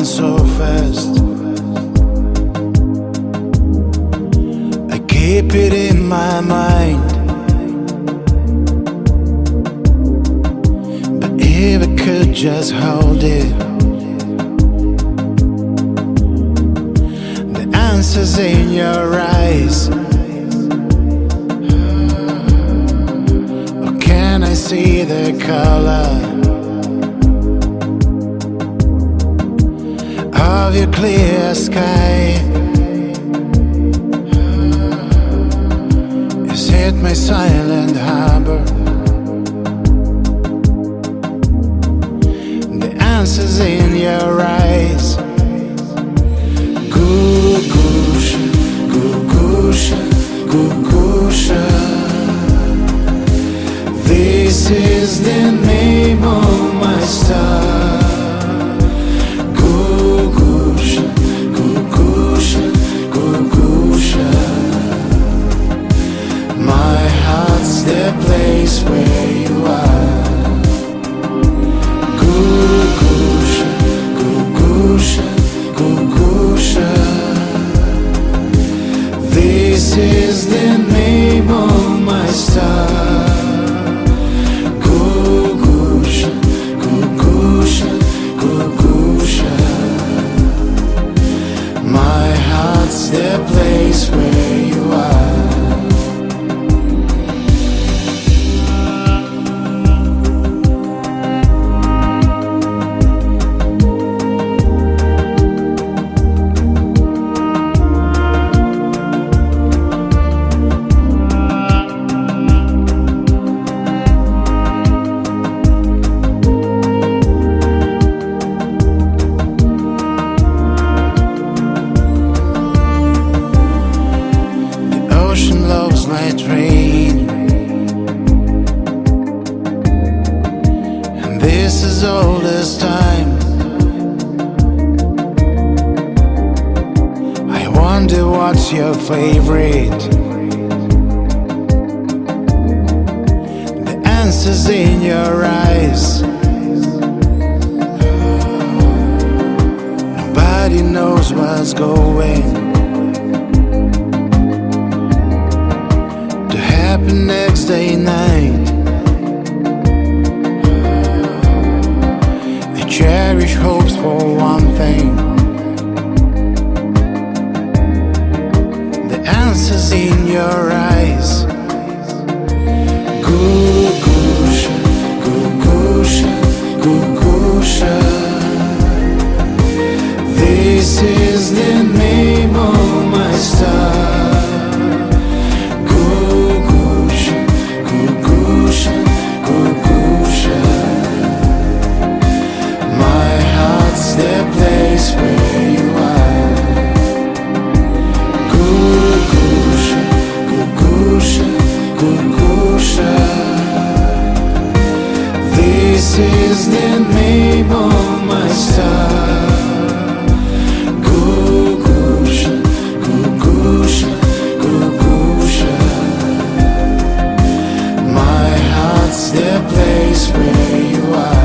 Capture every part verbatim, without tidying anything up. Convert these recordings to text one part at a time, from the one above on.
so fast. I keep it in my mind, but if I could just hold it, the answer's in your eyes. Or can I see the color of your clear sky? Is it my silent harbor? The answer's in your eyes. Gugusha, Gugusha, Gugusha. This is the name of my star. The place where you are. Gugusha, Gugusha, Gugusha. This is the name of my star. Gugusha, Gugusha, Gugusha. My heart's the place where you are. My train, and this is all this time. I wonder what's your favorite. The answer's in your eyes. Nobody knows what's going happen next day night. I cherish hopes for one thing. The answer's in your eyes. Gugusha, Gugusha, Gugusha. This is the name of my star. The place where you are. Gugusha, Gugusha, Gugusha. This is the name of my star. Gugusha, Gugusha, Gugusha. My heart's the place where you are.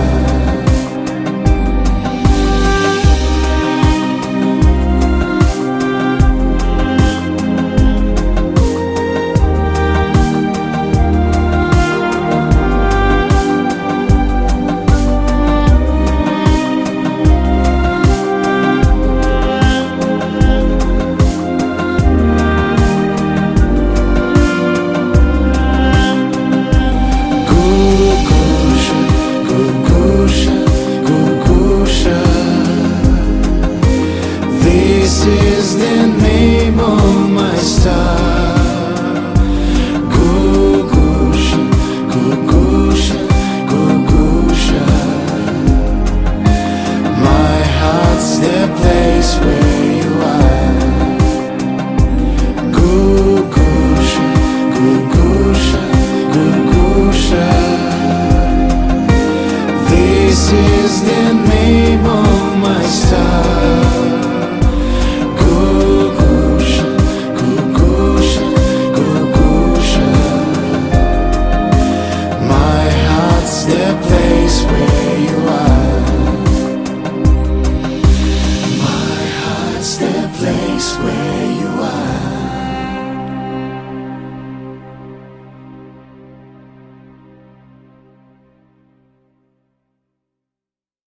This is the name of my star. Gugusha, Gugusha, Gugusha. My heart's the place where you are. Gugusha, Gugusha, Gugusha. This is the name of my star. Gugusha, Gugusha. place where you